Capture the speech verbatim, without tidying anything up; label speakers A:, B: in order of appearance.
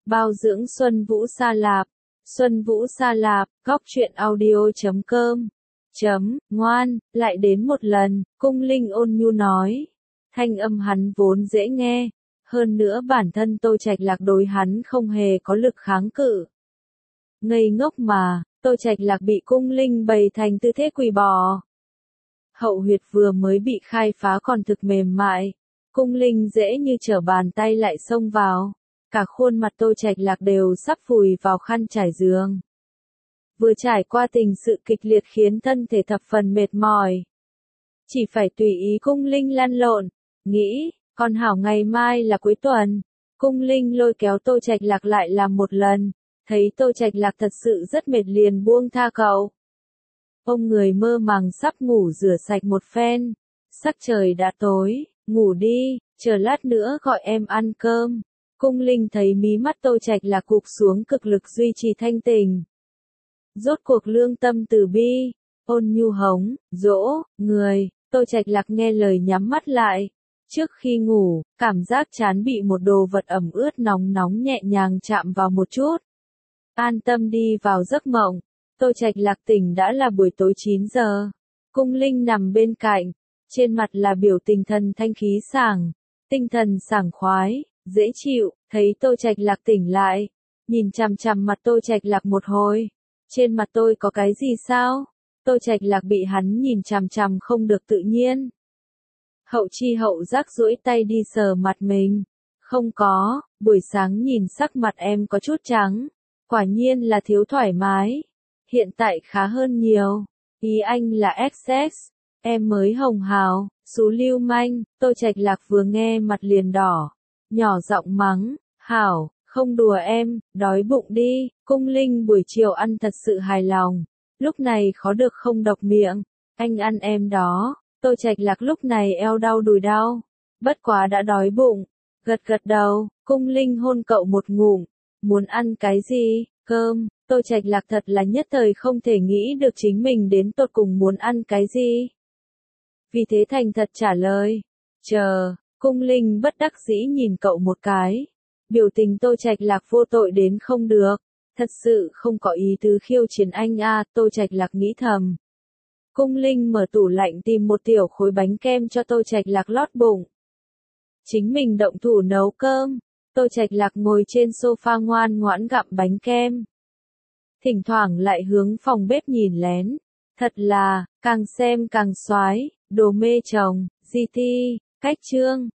A: Bao dưỡng Xuân Vũ Sa Lạp. Xuân Vũ Sa Lạp, góc truyện audio chấm com. Chấm, ngoan, lại đến một lần, cung linh ôn nhu nói. Thanh âm hắn vốn dễ nghe. Hơn nữa bản thân Tô Trạch Lạc đối hắn không hề có lực kháng cự. Ngây ngốc mà, Tô Trạch Lạc bị cung linh bày thành tư thế quỳ bò. Hậu huyệt vừa mới bị khai phá còn thực mềm mại. Cung linh dễ như trở bàn tay lại xông vào. Cả khuôn mặt Tô Trạch Lạc đều sắp vùi vào khăn trải giường. Vừa trải qua tình sự kịch liệt khiến thân thể thập phần mệt mỏi. Chỉ phải tùy ý cung linh lăn lộn, nghĩ, còn hảo ngày mai là cuối tuần. Cung linh lôi kéo Tô Trạch Lạc lại làm một lần, thấy Tô Trạch Lạc thật sự rất mệt liền buông tha cậu. Ông người mơ màng sắp ngủ rửa sạch một phen, sắc trời đã tối, ngủ đi, chờ lát nữa gọi em ăn cơm. Cung linh thấy mí mắt Tô Trạch Lạc cụp xuống cực lực duy trì thanh tình. Rốt cuộc lương tâm từ bi, ôn nhu hống, dỗ, người, Tô Trạch Lạc nghe lời nhắm mắt lại. Trước khi ngủ, cảm giác chán bị một đồ vật ẩm ướt nóng nóng nhẹ nhàng chạm vào một chút. An tâm đi vào giấc mộng. Tô Trạch Lạc tỉnh đã là buổi tối chín giờ. Cung linh nằm bên cạnh, trên mặt là biểu tình thần thanh khí sảng, tinh thần sảng khoái, dễ chịu. Thấy Tô Trạch Lạc tỉnh lại, nhìn chằm chằm mặt Tô Trạch Lạc một hồi. Trên mặt tôi có cái gì sao? Tô Trạch Lạc bị hắn nhìn chằm chằm không được tự nhiên. Hậu chi hậu giác duỗi tay đi sờ mặt mình. Không có, buổi sáng nhìn sắc mặt em có chút trắng. Quả nhiên là thiếu thoải mái. Hiện tại khá hơn nhiều. Ý anh là ích ét, em mới hồng hào, xú lưu manh. Tô Trạch Lạc vừa nghe mặt liền đỏ. Nhỏ giọng mắng, hảo, không đùa em, đói bụng đi. Cung linh buổi chiều ăn thật sự hài lòng. Lúc này khó được không độc miệng. Anh ăn em đó. Tô Trạch Lạc lúc này eo đau đùi đau. Bất quá đã đói bụng. Gật gật đầu, cung linh hôn cậu một ngụm. Muốn ăn cái gì? Cơm. Tô Trạch Lạc thật là nhất thời không thể nghĩ được chính mình đến tột cùng muốn ăn cái gì. Vì thế thành thật trả lời. Chờ. Cung linh bất đắc dĩ nhìn cậu một cái. Biểu tình Tô Trạch Lạc vô tội đến không được. Thật sự không có ý tứ khiêu chiến anh a. Tô Trạch Lạc nghĩ thầm. Cung linh mở tủ lạnh tìm một tiểu khối bánh kem cho Tô Trạch Lạc lót bụng. Chính mình động thủ nấu cơm. Tô Trạch Lạc ngồi trên sofa ngoan ngoãn gặm bánh kem. Thỉnh thoảng lại hướng phòng bếp nhìn lén. Thật là, càng xem càng xoái, đồ mê chồng, gi ti, cách chương.